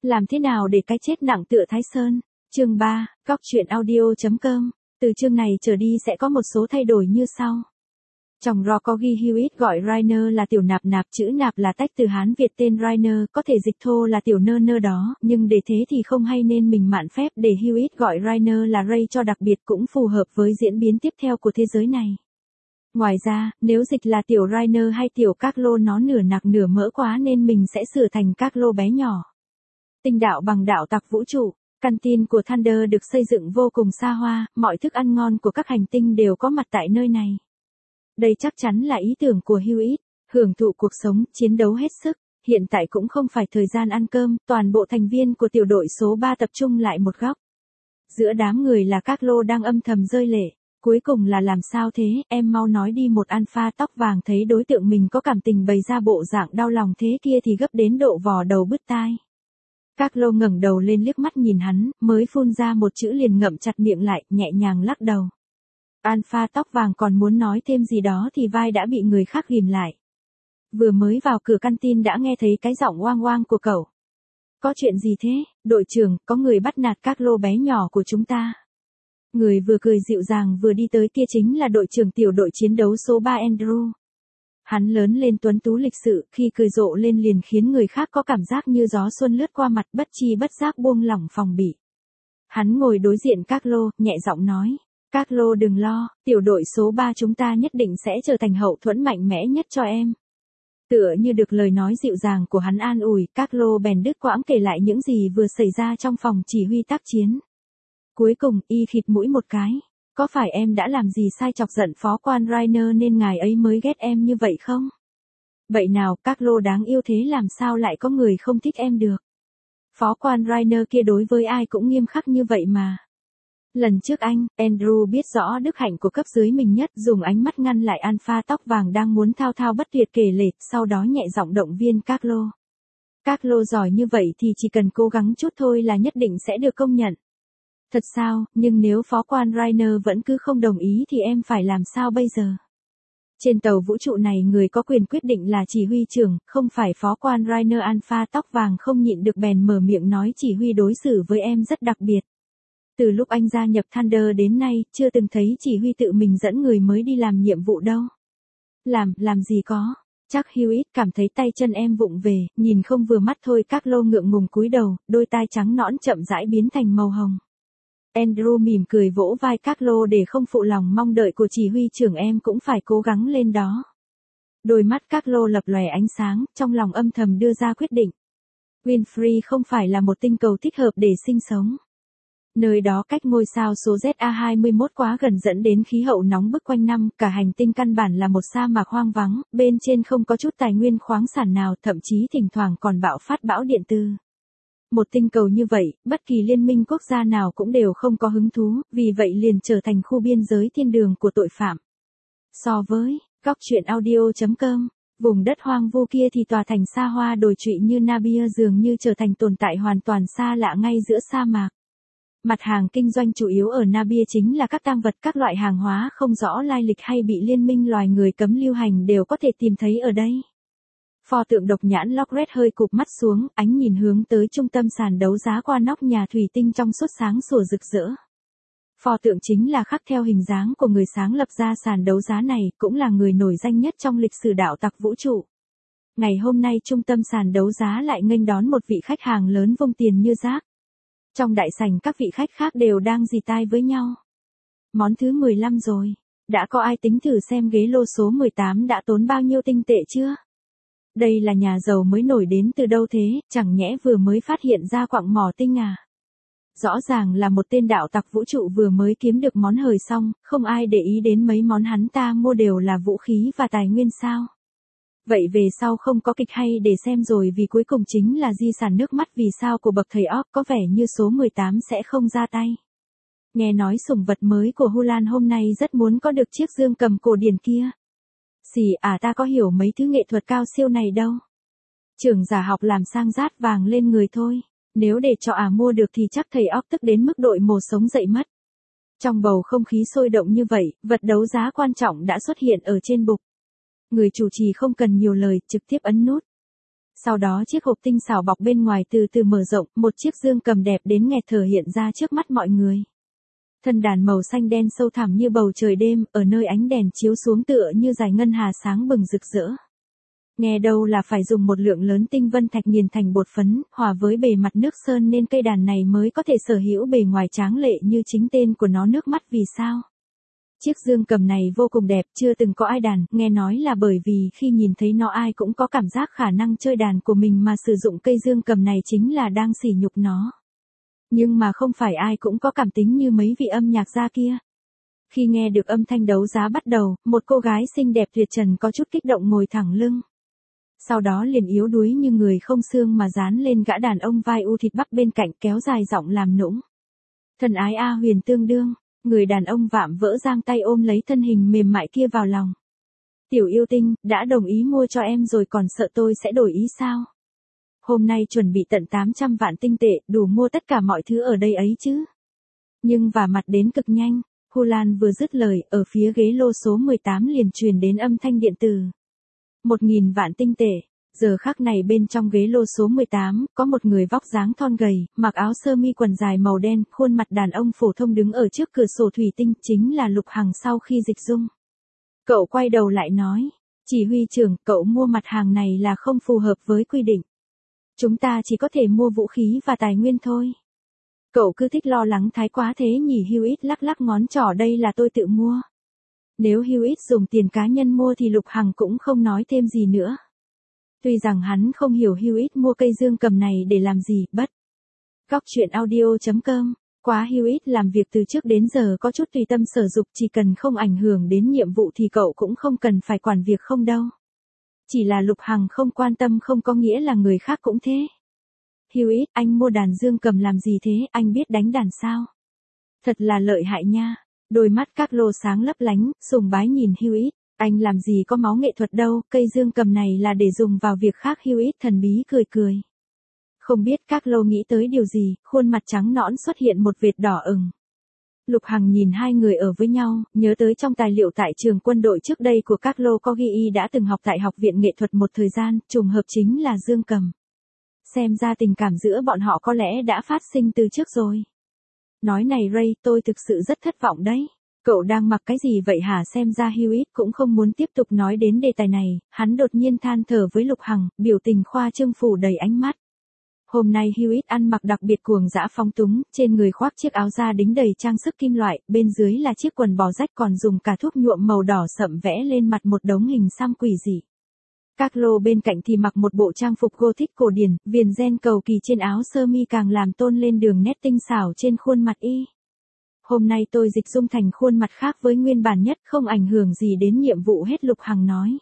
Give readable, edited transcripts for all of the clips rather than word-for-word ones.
Làm thế nào để cái chết nặng tựa Thái Sơn? Chương 3, Góc truyện audio.com. Từ chương này trở đi sẽ có một số thay đổi như sau. Trong Raw có ghi Hewitt gọi Rainer là tiểu nạp nạp, chữ nạp là tách từ Hán Việt tên Rainer, có thể dịch thô là tiểu nơ nơ đó, nhưng để thế thì không hay nên mình mạn phép để Hewitt gọi Rainer là Ray cho đặc biệt, cũng phù hợp với diễn biến tiếp theo của thế giới này. Ngoài ra, nếu dịch là tiểu Rainer hay tiểu Carlo nó nửa nạc nửa mỡ quá nên mình sẽ sửa thành Carlo bé nhỏ. Tinh đạo bằng đạo tặc vũ trụ. Căn tin của Thunder được xây dựng vô cùng xa hoa, mọi thức ăn ngon của các hành tinh đều có mặt tại nơi này. Đây chắc chắn là ý tưởng của Hewitt, hưởng thụ cuộc sống, chiến đấu hết sức. Hiện tại cũng không phải thời gian ăn cơm, toàn bộ thành viên của tiểu đội số 3 tập trung lại một góc. Giữa đám người là Carlo đang âm thầm rơi lệ. Cuối cùng là làm sao thế, em mau nói đi. Một alpha tóc vàng thấy đối tượng mình có cảm tình bày ra bộ dạng đau lòng thế kia thì gấp đến độ vò đầu bứt tai. Carlo ngẩng đầu lên liếc mắt nhìn hắn, mới phun ra một chữ liền ngậm chặt miệng lại, nhẹ nhàng lắc đầu. Alpha tóc vàng còn muốn nói thêm gì đó thì vai đã bị người khác ghìm lại. Vừa mới vào cửa căn tin đã nghe thấy cái giọng oang oang của cậu. Có chuyện gì thế, đội trưởng, có người bắt nạt Carlo bé nhỏ của chúng ta. Người vừa cười dịu dàng vừa đi tới kia chính là đội trưởng tiểu đội chiến đấu số 3 Andrew. Hắn lớn lên tuấn tú lịch sự, khi cười rộ lên liền khiến người khác có cảm giác như gió xuân lướt qua mặt, bất chi bất giác buông lỏng phòng bị. Hắn ngồi đối diện Carlo, nhẹ giọng nói. Carlo đừng lo, tiểu đội số 3 chúng ta nhất định sẽ trở thành hậu thuẫn mạnh mẽ nhất cho em. Tựa như được lời nói dịu dàng của hắn an ủi, Carlo bèn đứt quãng kể lại những gì vừa xảy ra trong phòng chỉ huy tác chiến. Cuối cùng, y khịt mũi một cái. Có phải em đã làm gì sai chọc giận phó quan Rainer nên ngài ấy mới ghét em như vậy không? Vậy nào, Carlo đáng yêu thế làm sao lại có người không thích em được? Phó quan Rainer kia đối với ai cũng nghiêm khắc như vậy mà. Lần trước Andrew biết rõ đức hạnh của cấp dưới mình nhất, dùng ánh mắt ngăn lại alpha tóc vàng đang muốn thao thao bất tuyệt kể lể, sau đó nhẹ giọng động viên Carlo. Carlo giỏi như vậy thì chỉ cần cố gắng chút thôi là nhất định sẽ được công nhận. Thật sao, nhưng nếu phó quan Rainer vẫn cứ không đồng ý thì em phải làm sao bây giờ? Trên tàu vũ trụ này người có quyền quyết định là chỉ huy trưởng, không phải phó quan Rainer. Alpha tóc vàng không nhịn được bèn mở miệng nói chỉ huy đối xử với em rất đặc biệt. Từ lúc anh gia nhập Thunder đến nay, chưa từng thấy chỉ huy tự mình dẫn người mới đi làm nhiệm vụ đâu. Làm gì có. Chắc Hewitt cảm thấy tay chân em vụng về, nhìn không vừa mắt thôi. Carlo ngượng ngùng cúi đầu, đôi tai trắng nõn chậm rãi biến thành màu hồng. Andrew mỉm cười vỗ vai Carlo để không phụ lòng mong đợi của chỉ huy trưởng, em cũng phải cố gắng lên đó. Đôi mắt Carlo lập lòe ánh sáng, trong lòng âm thầm đưa ra quyết định. Winfrey không phải là một tinh cầu thích hợp để sinh sống. Nơi đó cách ngôi sao số ZA21 quá gần dẫn đến khí hậu nóng bức quanh năm, cả hành tinh căn bản là một sa mạc hoang vắng, bên trên không có chút tài nguyên khoáng sản nào, thậm chí thỉnh thoảng còn bạo phát bão điện tử. Một tinh cầu như vậy, bất kỳ liên minh quốc gia nào cũng đều không có hứng thú, vì vậy liền trở thành khu biên giới thiên đường của tội phạm. So với Góc truyện audio.com, vùng đất hoang vu kia thì tòa thành xa hoa đồi trụy như Nabia dường như trở thành tồn tại hoàn toàn xa lạ ngay giữa sa mạc. Mặt hàng kinh doanh chủ yếu ở Nabia chính là các tang vật, các loại hàng hóa không rõ lai lịch hay bị liên minh loài người cấm lưu hành đều có thể tìm thấy ở đây. Pho tượng độc nhãn Lockred hơi cụp mắt xuống, ánh nhìn hướng tới trung tâm sàn đấu giá qua nóc nhà thủy tinh trong suốt sáng sủa rực rỡ. Pho tượng chính là khắc theo hình dáng của người sáng lập ra sàn đấu giá này, cũng là người nổi danh nhất trong lịch sử đạo tặc vũ trụ. Ngày hôm nay trung tâm sàn đấu giá lại nghênh đón một vị khách hàng lớn vung tiền như rác. Trong đại sảnh các vị khách khác đều đang rì tai với nhau. Món thứ 15 rồi. Đã có ai tính thử xem ghế lô số 18 đã tốn bao nhiêu tinh tệ chưa? Đây là nhà giàu mới nổi đến từ đâu thế, chẳng nhẽ vừa mới phát hiện ra quặng mỏ tinh à? Rõ ràng là một tên đạo tặc vũ trụ vừa mới kiếm được món hời xong, không ai để ý đến mấy món hắn ta mua đều là vũ khí và tài nguyên sao? Vậy về sau không có kịch hay để xem rồi, vì cuối cùng chính là di sản nước mắt vì sao của bậc thầy Orc, có vẻ như số 18 sẽ không ra tay. Nghe nói sủng vật mới của Hulan hôm nay rất muốn có được chiếc dương cầm cổ điển kia. Ta có hiểu mấy thứ nghệ thuật cao siêu này đâu. Trưởng giả học làm sang rát vàng lên người thôi. Nếu để cho mua được thì chắc thầy Orc tức đến mức đội mồ sống dậy mất. Trong bầu không khí sôi động như vậy, vật đấu giá quan trọng đã xuất hiện ở trên bục. Người chủ trì không cần nhiều lời, trực tiếp ấn nút. Sau đó chiếc hộp tinh xảo bọc bên ngoài từ từ mở rộng, một chiếc dương cầm đẹp đến nghẹt thở hiện ra trước mắt mọi người. Thân đàn màu xanh đen sâu thẳm như bầu trời đêm, ở nơi ánh đèn chiếu xuống tựa như dải ngân hà sáng bừng rực rỡ. Nghe đâu là phải dùng một lượng lớn tinh vân thạch nghiền thành bột phấn, hòa với bề mặt nước sơn nên cây đàn này mới có thể sở hữu bề ngoài tráng lệ như chính tên của nó, nước mắt vì sao. Chiếc dương cầm này vô cùng đẹp, chưa từng có ai đàn, nghe nói là bởi vì khi nhìn thấy nó ai cũng có cảm giác khả năng chơi đàn của mình mà sử dụng cây dương cầm này chính là đang sỉ nhục nó. Nhưng mà không phải ai cũng có cảm tính như mấy vị âm nhạc gia kia. Khi nghe được âm thanh đấu giá bắt đầu, một cô gái xinh đẹp tuyệt trần có chút kích động ngồi thẳng lưng. Sau đó liền yếu đuối như người không xương mà dán lên gã đàn ông vai u thịt bắp bên cạnh, kéo dài giọng làm nũng. Thân ái A Huyền tương đương, người đàn ông vạm vỡ giang tay ôm lấy thân hình mềm mại kia vào lòng. Tiểu yêu tinh, đã đồng ý mua cho em rồi còn sợ tôi sẽ đổi ý sao? Hôm nay chuẩn bị tận 800 vạn tinh tệ, đủ mua tất cả mọi thứ ở đây ấy chứ. Nhưng vả mặt đến cực nhanh, Hu Lan vừa dứt lời, ở phía ghế lô số 18 liền truyền đến âm thanh điện tử. 1.000 vạn tinh tệ. Giờ khắc này bên trong ghế lô số 18, có một người vóc dáng thon gầy, mặc áo sơ mi quần dài màu đen, khuôn mặt đàn ông phổ thông đứng ở trước cửa sổ thủy tinh, chính là Lục Hằng sau khi dịch dung. Cậu quay đầu lại nói, chỉ huy trưởng, cậu mua mặt hàng này là không phù hợp với quy định. Chúng ta chỉ có thể mua vũ khí và tài nguyên thôi. Cậu cứ thích lo lắng thái quá thế nhỉ. Hewitt lắc lắc ngón trỏ, đây là tôi tự mua. Nếu Hewitt dùng tiền cá nhân mua thì Lục Hằng cũng không nói thêm gì nữa. Tuy rằng hắn không hiểu Hewitt mua cây dương cầm này để làm gì, bất. Góc truyện audio.com, quá Hewitt làm việc từ trước đến giờ có chút tùy tâm sở dục, chỉ cần không ảnh hưởng đến nhiệm vụ thì cậu cũng không cần phải quản việc không đâu. Chỉ là Lục Hằng không quan tâm không có nghĩa là người khác cũng thế. Hewitt, anh mua đàn dương cầm làm gì thế, anh biết đánh đàn sao? Thật là lợi hại nha. Đôi mắt các lô sáng lấp lánh, sùng bái nhìn Hewitt. Anh làm gì có máu nghệ thuật đâu, cây dương cầm này là để dùng vào việc khác. Hewitt thần bí cười cười. Không biết các lô nghĩ tới điều gì, khuôn mặt trắng nõn xuất hiện một vệt đỏ ửng. Lục Hằng nhìn hai người ở với nhau, nhớ tới trong tài liệu tại trường quân đội trước đây của các lô có ghi y đã từng học tại học viện nghệ thuật một thời gian, trùng hợp chính là dương cầm. Xem ra tình cảm giữa bọn họ có lẽ đã phát sinh từ trước rồi. Nói này Ray, tôi thực sự rất thất vọng đấy. Cậu đang mặc cái gì vậy hả? Xem ra Hewitt cũng không muốn tiếp tục nói đến đề tài này, hắn đột nhiên than thở với Lục Hằng, biểu tình khoa trương phủ đầy ánh mắt. Hôm nay Hewitt ăn mặc đặc biệt cuồng dã phóng túng, trên người khoác chiếc áo da đính đầy trang sức kim loại, bên dưới là chiếc quần bò rách còn dùng cả thuốc nhuộm màu đỏ sậm vẽ lên mặt một đống hình xăm quỷ dị. Các lô bên cạnh thì mặc một bộ trang phục Gothic cổ điển, viền ren cầu kỳ trên áo sơ mi càng làm tôn lên đường nét tinh xảo trên khuôn mặt y. Hôm nay tôi dịch dung thành khuôn mặt khác với nguyên bản nhất, không ảnh hưởng gì đến nhiệm vụ hết. Lục Hằng nói.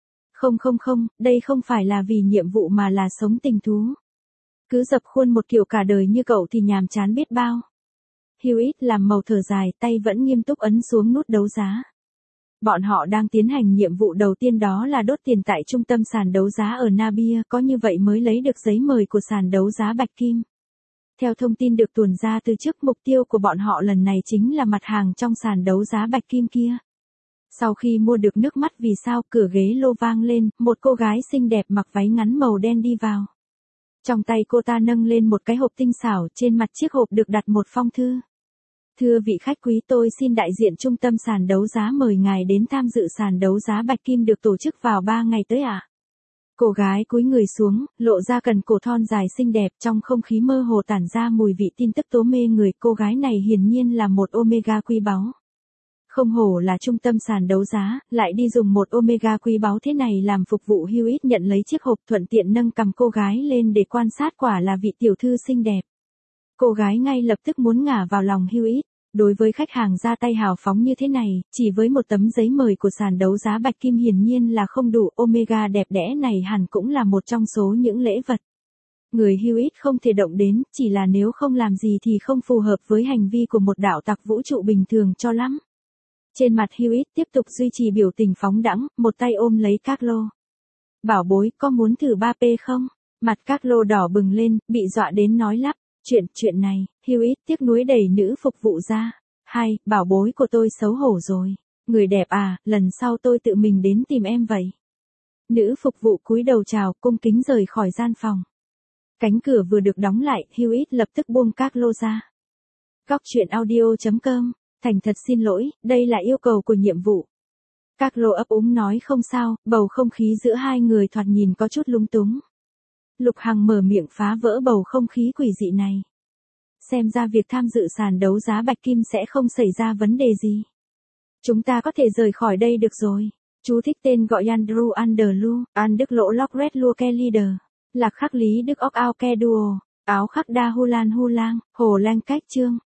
Không, đây không phải là vì nhiệm vụ mà là sống tình thú. Cứ dập khuôn một kiểu cả đời như cậu thì nhàm chán biết bao. Hewitt làm màu thở dài, tay vẫn nghiêm túc ấn xuống nút đấu giá. Bọn họ đang tiến hành nhiệm vụ đầu tiên, đó là đốt tiền tại trung tâm sàn đấu giá ở Nabia, có như vậy mới lấy được giấy mời của sàn đấu giá Bạch Kim. Theo thông tin được tuồn ra từ trước, mục tiêu của bọn họ lần này chính là mặt hàng trong sàn đấu giá Bạch Kim kia. Sau khi mua được nước mắt vì sao, cửa ghế lô vang lên, một cô gái xinh đẹp mặc váy ngắn màu đen đi vào. Trong tay cô ta nâng lên một cái hộp tinh xảo, trên mặt chiếc hộp được đặt một phong thư. Thưa vị khách quý, tôi xin đại diện trung tâm sàn đấu giá mời ngài đến tham dự sàn đấu giá Bạch Kim được tổ chức vào 3 ngày tới ạ. Cô gái cúi người xuống, lộ ra cần cổ thon dài xinh đẹp, trong không khí mơ hồ tản ra mùi vị tin tức tố mê người. Cô gái này hiển nhiên là một Omega quý báu. Không hổ là trung tâm sàn đấu giá, lại đi dùng một Omega quý báu thế này làm phục vụ. Hewitt nhận lấy chiếc hộp, thuận tiện nâng cầm cô gái lên để quan sát, quả là vị tiểu thư xinh đẹp. Cô gái ngay lập tức muốn ngả vào lòng Hewitt. Đối với khách hàng ra tay hào phóng như thế này, chỉ với một tấm giấy mời của sàn đấu giá Bạch Kim hiển nhiên là không đủ. Omega đẹp đẽ này hẳn cũng là một trong số những lễ vật người Hewitt không thể động đến, chỉ là nếu không làm gì thì không phù hợp với hành vi của một đạo tặc vũ trụ bình thường cho lắm. Trên mặt Hewitt tiếp tục duy trì biểu tình phóng đãng, một tay ôm lấy Carlo. Bảo bối, có muốn thử 3P không? Mặt Carlo đỏ bừng lên, bị dọa đến nói lắp. Chuyện này, Hewitt tiếc nuối đẩy nữ phục vụ ra. Hai, bảo bối của tôi xấu hổ rồi. Người đẹp à, lần sau tôi tự mình đến tìm em vậy. Nữ phục vụ cúi đầu chào, cung kính rời khỏi gian phòng. Cánh cửa vừa được đóng lại, Hewitt lập tức buông các lô ra. Góc chuyện audio.com, thành thật xin lỗi, đây là yêu cầu của nhiệm vụ. Các lô ấp úng nói không sao, bầu không khí giữa hai người thoạt nhìn có chút lung túng. Lục Hằng mở miệng phá vỡ bầu không khí quỷ dị này. Xem ra việc tham dự sàn đấu giá bạch kim sẽ không xảy ra vấn đề gì. Chúng ta có thể rời khỏi đây được rồi. Chú thích tên gọi Andrew Underlu, An Đức Lỗ Lóc Red Luke Leader. Lạc khắc Lý Đức Óc Ao Ke Duo, áo khắc đa Hu Lan Hu Lang, Hồ Lang Cách Trương.